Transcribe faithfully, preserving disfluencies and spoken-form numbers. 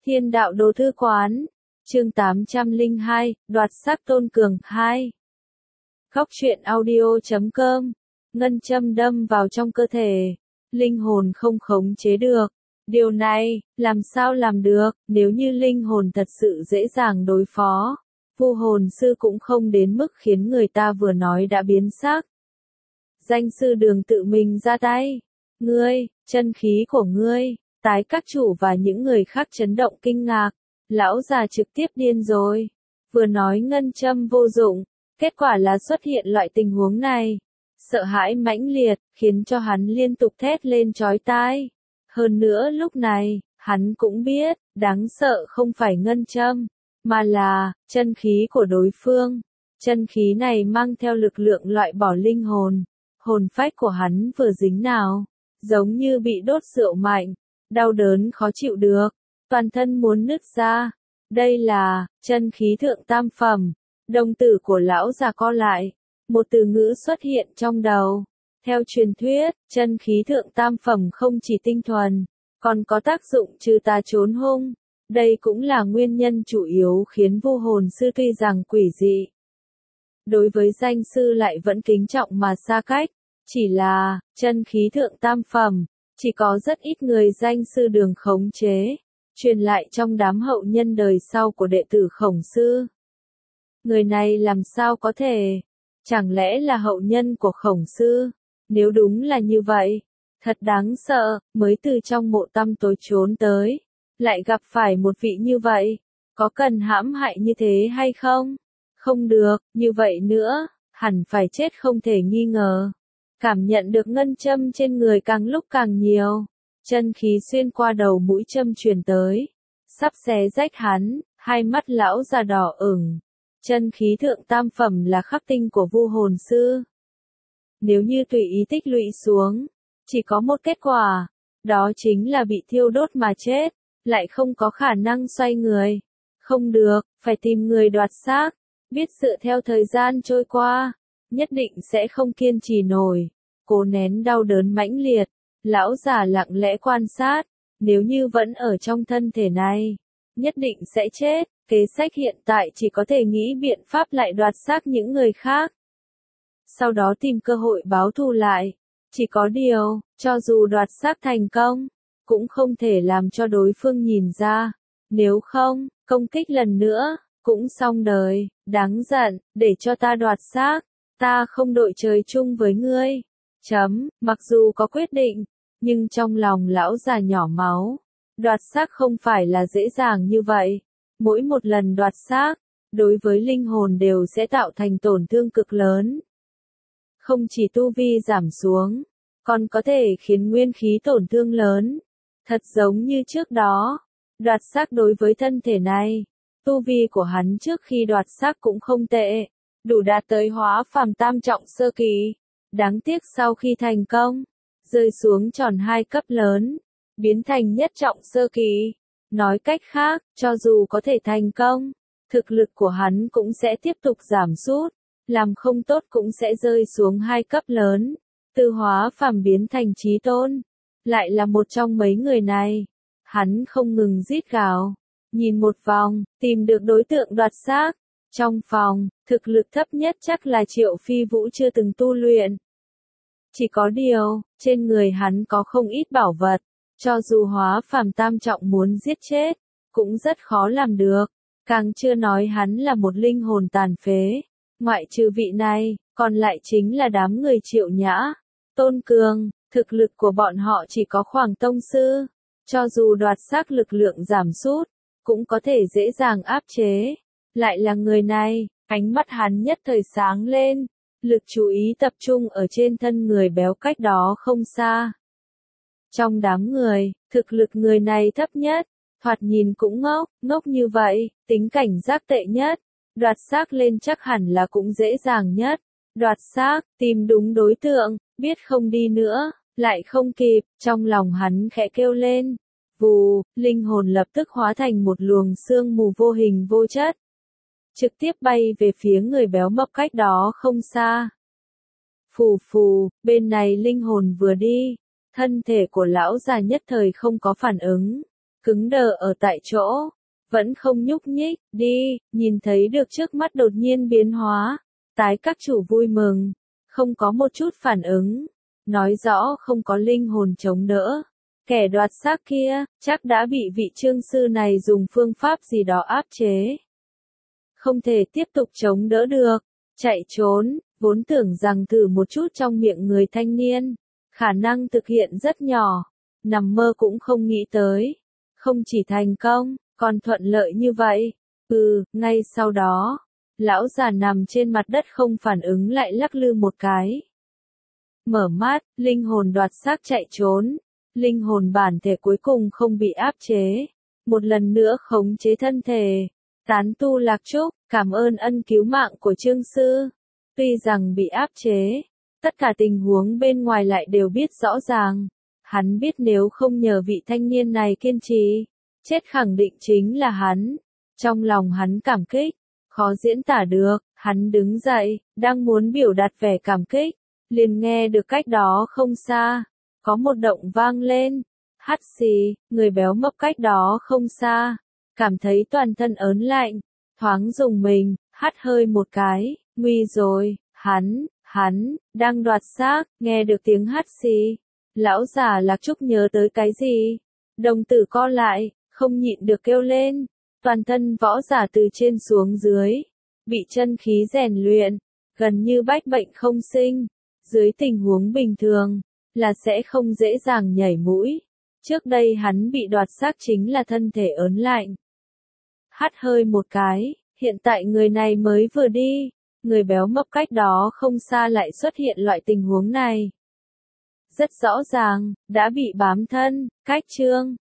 Thiên đạo đồ thư quán. Chương tám trăm lẻ hai, đoạt xác Tôn Cường hai. Góc truyện audio chấm com. Ngân châm đâm vào trong cơ thể. Linh hồn không khống chế được. Điều này, làm sao làm được, nếu như linh hồn thật sự dễ dàng đối phó. Vu hồn sư cũng không đến mức khiến người ta vừa nói đã biến xác. Danh sư Đường tự mình ra tay. Ngươi, chân khí của ngươi. Tái các chủ và những người khác chấn động kinh ngạc. Lão già trực tiếp điên rồi. Vừa nói ngân châm vô dụng, kết quả là xuất hiện loại tình huống này. Sợ hãi mãnh liệt, khiến cho hắn liên tục thét lên chói tai. Hơn nữa lúc này, hắn cũng biết, đáng sợ không phải ngân châm, mà là, chân khí của đối phương. Chân khí này mang theo lực lượng loại bỏ linh hồn. Hồn phách của hắn vừa dính nào, giống như bị đốt rượu mạnh, đau đớn khó chịu được, toàn thân muốn nứt ra. Đây là, chân khí thượng tam phẩm. Đồng tử của lão già co lại. Một từ ngữ xuất hiện trong đầu. Theo truyền thuyết, chân khí thượng tam phẩm không chỉ tinh thuần, còn có tác dụng trừ tà trốn hung. Đây cũng là nguyên nhân chủ yếu khiến vu hồn sư tuy rằng quỷ dị, đối với danh sư lại vẫn kính trọng mà xa cách. Chỉ là, chân khí thượng tam phẩm, chỉ có rất ít người danh sư Đường khống chế, truyền lại trong đám hậu nhân đời sau của đệ tử Khổng sư. Người này làm sao có thể? Chẳng lẽ là hậu nhân của Khổng sư? Nếu đúng là như vậy, thật đáng sợ, mới từ trong mộ tăm tối trốn tới, lại gặp phải một vị như vậy, có cần hãm hại như thế hay không? Không được, như vậy nữa, hẳn phải chết không thể nghi ngờ. Cảm nhận được ngân châm trên người càng lúc càng nhiều, chân khí xuyên qua đầu mũi châm truyền tới, sắp xé rách hắn, hai mắt lão già đỏ ửng. Chân khí thượng tam phẩm là khắc tinh của vu hồn sư. Nếu như tùy ý tích lũy xuống, chỉ có một kết quả, đó chính là bị thiêu đốt mà chết, lại không có khả năng xoay người. Không được, phải tìm người đoạt xác, biết dựa theo thời gian trôi qua, nhất định sẽ không kiên trì nổi. Cố nén đau đớn mãnh liệt, lão già lặng lẽ quan sát, nếu như vẫn ở trong thân thể này, nhất định sẽ chết. Kế sách hiện tại chỉ có thể nghĩ biện pháp lại đoạt xác những người khác, sau đó tìm cơ hội báo thù lại. Chỉ có điều, cho dù đoạt xác thành công, cũng không thể làm cho đối phương nhìn ra. Nếu không, công kích lần nữa, cũng xong đời. Đáng giận, để cho ta đoạt xác, ta không đội trời chung với ngươi. Chấm, mặc dù có quyết định, nhưng trong lòng lão già nhỏ máu. Đoạt xác không phải là dễ dàng như vậy. Mỗi một lần đoạt xác, đối với linh hồn đều sẽ tạo thành tổn thương cực lớn. Không chỉ tu vi giảm xuống, còn có thể khiến nguyên khí tổn thương lớn. Thật giống như trước đó, đoạt xác đối với thân thể này, tu vi của hắn trước khi đoạt xác cũng không tệ, đủ đạt tới hóa phàm tam trọng sơ kỳ. Đáng tiếc sau khi thành công, rơi xuống tròn hai cấp lớn, biến thành nhất trọng sơ kỳ. Nói cách khác, cho dù có thể thành công, thực lực của hắn cũng sẽ tiếp tục giảm sút, làm không tốt cũng sẽ rơi xuống hai cấp lớn, từ hóa phàm biến thành chí tôn. Lại là một trong mấy người này. Hắn không ngừng rít gào, nhìn một vòng, tìm được đối tượng đoạt xác. Trong phòng, thực lực thấp nhất chắc là Triệu Phi Vũ chưa từng tu luyện. Chỉ có điều, trên người hắn có không ít bảo vật. Cho dù hóa phàm tam trọng muốn giết chết, cũng rất khó làm được. Càng chưa nói hắn là một linh hồn tàn phế. Ngoại trừ vị này, còn lại chính là đám người Triệu Nhã, Tôn Cường. Thực lực của bọn họ chỉ có khoảng tông sư. Cho dù đoạt xác lực lượng giảm sút, cũng có thể dễ dàng áp chế. Lại là người này, ánh mắt hắn nhất thời sáng lên. Lực chú ý tập trung ở trên thân người béo cách đó không xa. Trong đám người, thực lực người này thấp nhất, thoạt nhìn cũng ngốc, ngốc như vậy, tính cảnh giác tệ nhất. Đoạt xác lên chắc hẳn là cũng dễ dàng nhất. Đoạt xác, tìm đúng đối tượng, biết không đi nữa, lại không kịp, trong lòng hắn khẽ kêu lên. Vù, linh hồn lập tức hóa thành một luồng sương mù vô hình vô chất. Trực tiếp bay về phía người béo mập cách đó không xa. Phù phù, bên này linh hồn vừa đi. Thân thể của lão già nhất thời không có phản ứng. cứng đờ ở tại chỗ, vẫn không nhúc nhích, đi, nhìn thấy được trước mắt đột nhiên biến hóa, tái các chủ vui mừng, không có một chút phản ứng, nói rõ không có linh hồn chống đỡ. Kẻ đoạt xác kia, chắc đã bị vị trương sư này dùng phương pháp gì đó áp chế. Không thể tiếp tục chống đỡ được, chạy trốn, vốn tưởng rằng thử một chút trong miệng người thanh niên, khả năng thực hiện rất nhỏ, nằm mơ cũng không nghĩ tới. Không chỉ thành công, còn thuận lợi như vậy. Ừ, ngay sau đó, lão già nằm trên mặt đất không phản ứng lại lắc lư một cái. Mở mắt, linh hồn đoạt xác chạy trốn. Linh hồn bản thể cuối cùng không bị áp chế. Một lần nữa khống chế thân thể. Tán tu lạc trúc, cảm ơn ân cứu mạng của Trương Sư. Tuy rằng bị áp chế, tất cả tình huống bên ngoài lại đều biết rõ ràng. Hắn biết nếu không nhờ vị thanh niên này kiên trì, chết khẳng định chính là hắn. Trong lòng hắn cảm kích, khó diễn tả được, hắn đứng dậy, đang muốn biểu đạt vẻ cảm kích, liền nghe được cách đó không xa, có một động vang lên. Hắt xì, người béo mập cách đó không xa, cảm thấy toàn thân ớn lạnh, thoáng dùng mình, hắt hơi một cái, nguy rồi, hắn, hắn, đang đoạt xác, nghe được tiếng hắt xì. Lão già Lạc Trúc nhớ tới cái gì? Đồng tử co lại, không nhịn được kêu lên. Toàn thân võ giả từ trên xuống dưới, bị chân khí rèn luyện, gần như bách bệnh không sinh. Dưới tình huống bình thường, là sẽ không dễ dàng nhảy mũi. Trước đây hắn bị đoạt xác chính là thân thể ớn lạnh. Hắt hơi một cái, hiện tại người này mới vừa đi, người béo mập cách đó không xa lại xuất hiện loại tình huống này. Rất rõ ràng, đã bị bám thân, cách chương.